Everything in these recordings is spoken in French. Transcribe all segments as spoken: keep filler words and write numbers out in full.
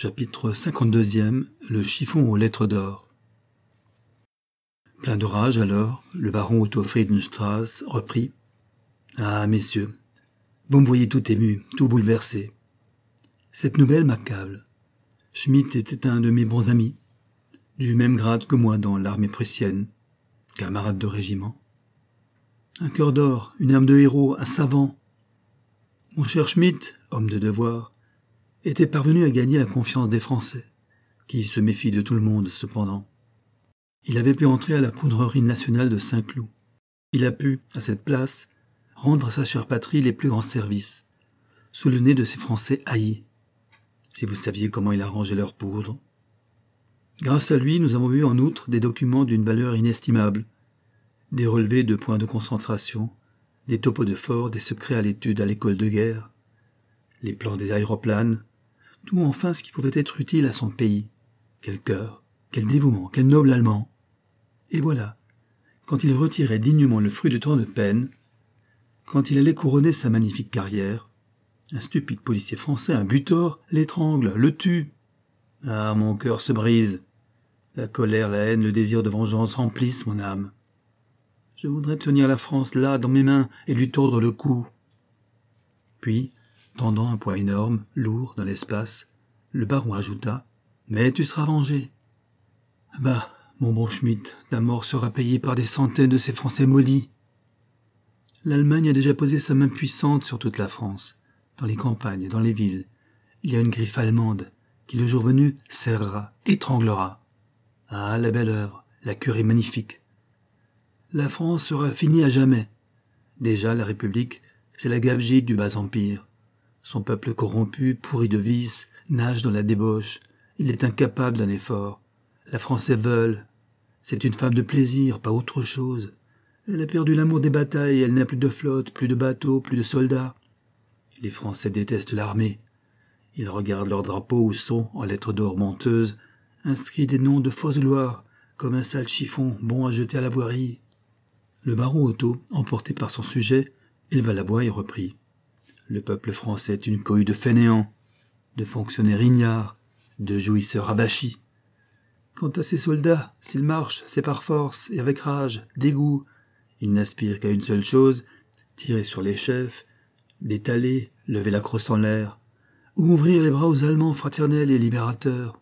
Chapitre cinquante-deux. Le chiffon aux lettres d'or. Plein de rage alors, le baron Otto Friedenstrass reprit. « Ah, messieurs, vous me voyez tout ému, tout bouleversé. Cette nouvelle m'accable. Schmitt était un de mes bons amis, du même grade que moi dans l'armée prussienne, camarade de régiment. Un cœur d'or, une âme de héros, un savant. Mon cher Schmitt, homme de devoir, était parvenu à gagner la confiance des Français, qui se méfient de tout le monde cependant. Il avait pu entrer à la poudrerie nationale de Saint-Cloud. Il a pu, à cette place, rendre à sa chère patrie les plus grands services, sous le nez de ces Français haïs. Si vous saviez comment il a rangé leur poudre. Grâce à lui, nous avons eu en outre des documents d'une valeur inestimable, des relevés de points de concentration, des topos de fort, des secrets à l'étude à l'école de guerre, les plans des aéroplanes, tout enfin ce qui pouvait être utile à son pays. Quel cœur, quel dévouement, quel noble Allemand. Et voilà, quand il retirait dignement le fruit de tant de peine, quand il allait couronner sa magnifique carrière, un stupide policier français, un butor, l'étrangle, le tue. Ah, mon cœur se brise. La colère, la haine, le désir de vengeance remplissent mon âme. Je voudrais tenir la France là, dans mes mains, et lui tordre le cou. Puis, tendant un poids énorme, lourd, dans l'espace, le baron ajouta « Mais tu seras vengé. »« Bah, mon bon Schmitt, ta mort sera payée par des centaines de ces Français maudits. L'Allemagne a déjà posé sa main puissante sur toute la France. Dans les campagnes et dans les villes, il y a une griffe allemande qui, le jour venu, serrera, étranglera. Ah, la belle œuvre, la cure est magnifique. La France sera finie à jamais. Déjà, la République, c'est la gabegie du bas empire. Son peuple corrompu, pourri de vices, nage dans la débauche. Il est incapable d'un effort. La France est veule. C'est une femme de plaisir, pas autre chose. Elle a perdu l'amour des batailles, elle n'a plus de flotte, plus de bateaux, plus de soldats. Les Français détestent l'armée. Ils regardent leurs drapeaux où sont, en lettres d'or menteuses, inscrits des noms de fausses gloires, comme un sale chiffon bon à jeter à la voirie. Le baron Otto, emporté par son sujet, éleva la voix et reprit. Le peuple français est une cohue de fainéants, de fonctionnaires ignares, de jouisseurs abachis. Quant à ces soldats, s'ils marchent, c'est par force et avec rage, dégoût. Ils n'aspirent qu'à une seule chose, tirer sur les chefs, d'étaler, lever la crosse en l'air, ou ouvrir les bras aux Allemands fraternels et libérateurs.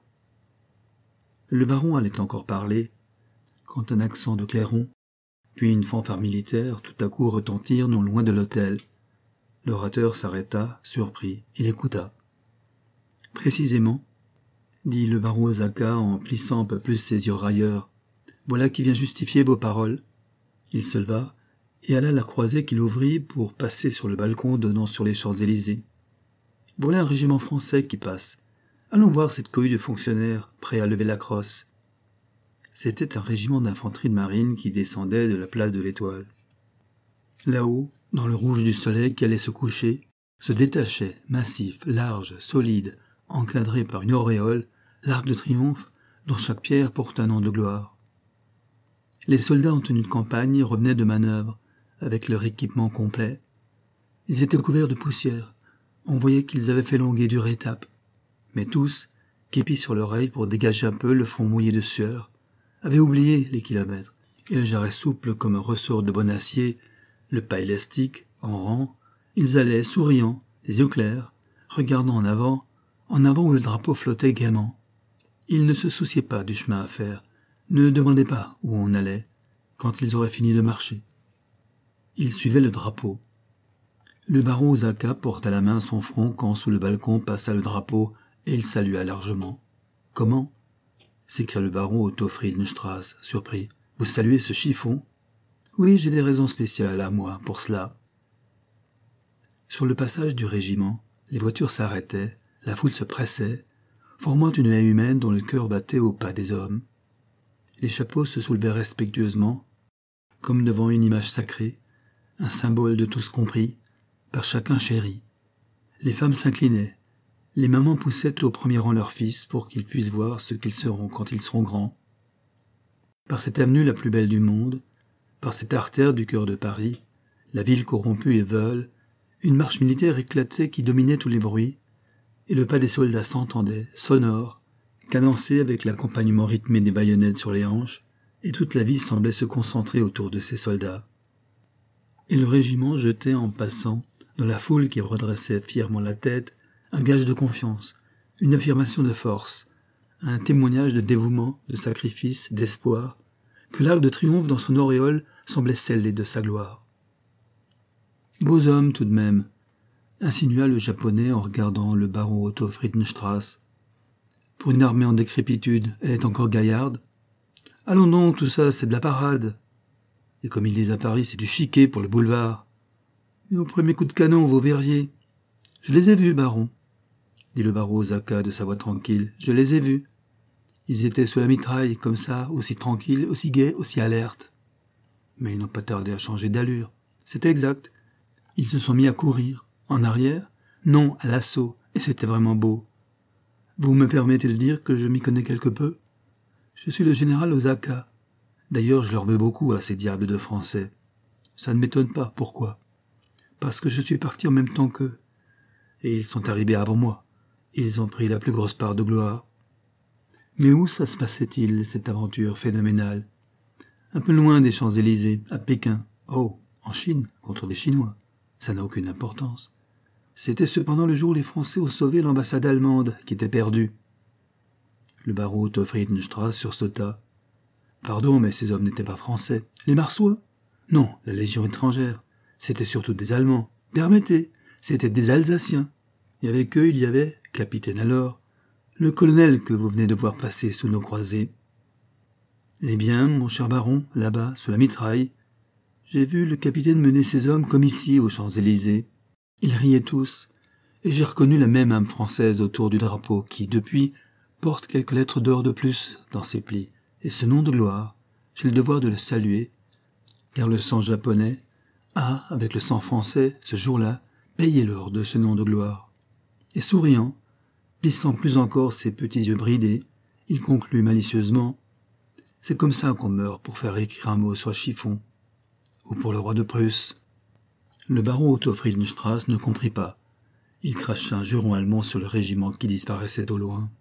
Le baron allait encore parler, quand un accent de clairon, puis une fanfare militaire tout à coup retentirent non loin de l'hôtel. L'orateur s'arrêta, surpris, il écouta. « Précisément, dit le baron Osaka en plissant un peu plus ses yeux railleurs, voilà qui vient justifier vos paroles. » Il se leva et alla à la croisée qu'il ouvrit pour passer sur le balcon donnant sur les Champs-Élysées. « Voilà un régiment français qui passe. Allons voir cette cohue de fonctionnaires prêts à lever la crosse. » C'était un régiment d'infanterie de marine qui descendait de la place de l'Étoile. Là-haut, dans le rouge du soleil qui allait se coucher, se détachait, massif, large, solide, encadré par une auréole, l'arc de triomphe dont chaque pierre porte un nom de gloire. Les soldats en tenue de campagne revenaient de manœuvre, avec leur équipement complet. Ils étaient couverts de poussière. On voyait qu'ils avaient fait longue et dure étape. Mais tous, képis sur l'oreille pour dégager un peu le front mouillé de sueur, avaient oublié les kilomètres, et le jarret souple comme un ressort de bon acier, le pas élastique, en rang, ils allaient, souriants, les yeux clairs, regardant en avant, en avant où le drapeau flottait gaiement. Ils ne se souciaient pas du chemin à faire, ne demandaient pas où on allait, quand ils auraient fini de marcher. Ils suivaient le drapeau. Le baron Osaka porta la main à son front quand sous le balcon passa le drapeau et il salua largement. « Comment » s'écria le baron Otto Friedenstrass, surpris. « Vous saluez ce chiffon ?»« Oui, j'ai des raisons spéciales à moi pour cela. » Sur le passage du régiment, les voitures s'arrêtaient, la foule se pressait, formant une haie humaine dont le cœur battait au pas des hommes. Les chapeaux se soulevaient respectueusement, comme devant une image sacrée, un symbole de tous compris, par chacun chéri. Les femmes s'inclinaient, les mamans poussaient au premier rang leurs fils pour qu'ils puissent voir ce qu'ils seront quand ils seront grands. Par cette avenue la plus belle du monde, par cette artère du cœur de Paris, la ville corrompue et veule, une marche militaire éclatait qui dominait tous les bruits, et le pas des soldats s'entendait, sonore, cadencé avec l'accompagnement rythmé des baïonnettes sur les hanches, et toute la ville semblait se concentrer autour de ces soldats. Et le régiment jetait en passant, dans la foule qui redressait fièrement la tête, un gage de confiance, une affirmation de force, un témoignage de dévouement, de sacrifice, d'espoir, que l'arc de triomphe dans son auréole semblait sceller de sa gloire. « Beaux hommes tout de même », insinua le japonais en regardant le baron Otto Friedenstrass. « Pour une armée en décrépitude, elle est encore gaillarde. Allons donc, tout ça, c'est de la parade. Et comme ils disent à Paris, c'est du chiquet pour le boulevard. Mais au premier coup de canon, vous verriez. Je les ai vus, baron, dit le baron Osaka de sa voix tranquille. Je les ai vus. Ils étaient sous la mitraille, comme ça, aussi tranquilles, aussi gais, aussi alertes. Mais ils n'ont pas tardé à changer d'allure. C'est exact. Ils se sont mis à courir. En arrière? Non, à l'assaut. Et c'était vraiment beau. Vous me permettez de dire que je m'y connais quelque peu? Je suis le général Osaka. D'ailleurs, je leur veux beaucoup à ces diables de Français. Ça ne m'étonne pas. Pourquoi? Parce que je suis parti en même temps qu'eux. Et ils sont arrivés avant moi. Ils ont pris la plus grosse part de gloire. Mais où ça se passait-il, cette aventure phénoménale? Un peu loin des Champs-Élysées, à Pékin. Oh, en Chine, contre des Chinois. Ça n'a aucune importance. C'était cependant le jour où les Français ont sauvé l'ambassade allemande, qui était perdue. Le baron Otto Friedenstrass sursauta. Pardon, mais ces hommes n'étaient pas français. Les Marsouins? Non, la Légion étrangère. C'étaient surtout des Allemands. Permettez, c'étaient des Alsaciens. Et avec eux, il y avait, capitaine alors, le colonel que vous venez de voir passer sous nos croisées. Eh bien, mon cher baron, là-bas, sous la mitraille, j'ai vu le capitaine mener ses hommes comme ici, aux Champs-Élysées. Ils riaient tous, et j'ai reconnu la même âme française autour du drapeau qui, depuis, porte quelques lettres d'or de plus dans ses plis. Et ce nom de gloire, j'ai le devoir de le saluer, car le sang japonais a, avec le sang français, ce jour-là, payé l'or de ce nom de gloire. Et souriant, plissant plus encore ses petits yeux bridés, il conclut malicieusement « C'est comme ça qu'on meurt pour faire écrire un mot sur un chiffon. Ou pour le roi de Prusse. » Le baron Otto Friedenstrass ne comprit pas. Il cracha un juron allemand sur le régiment qui disparaissait au loin.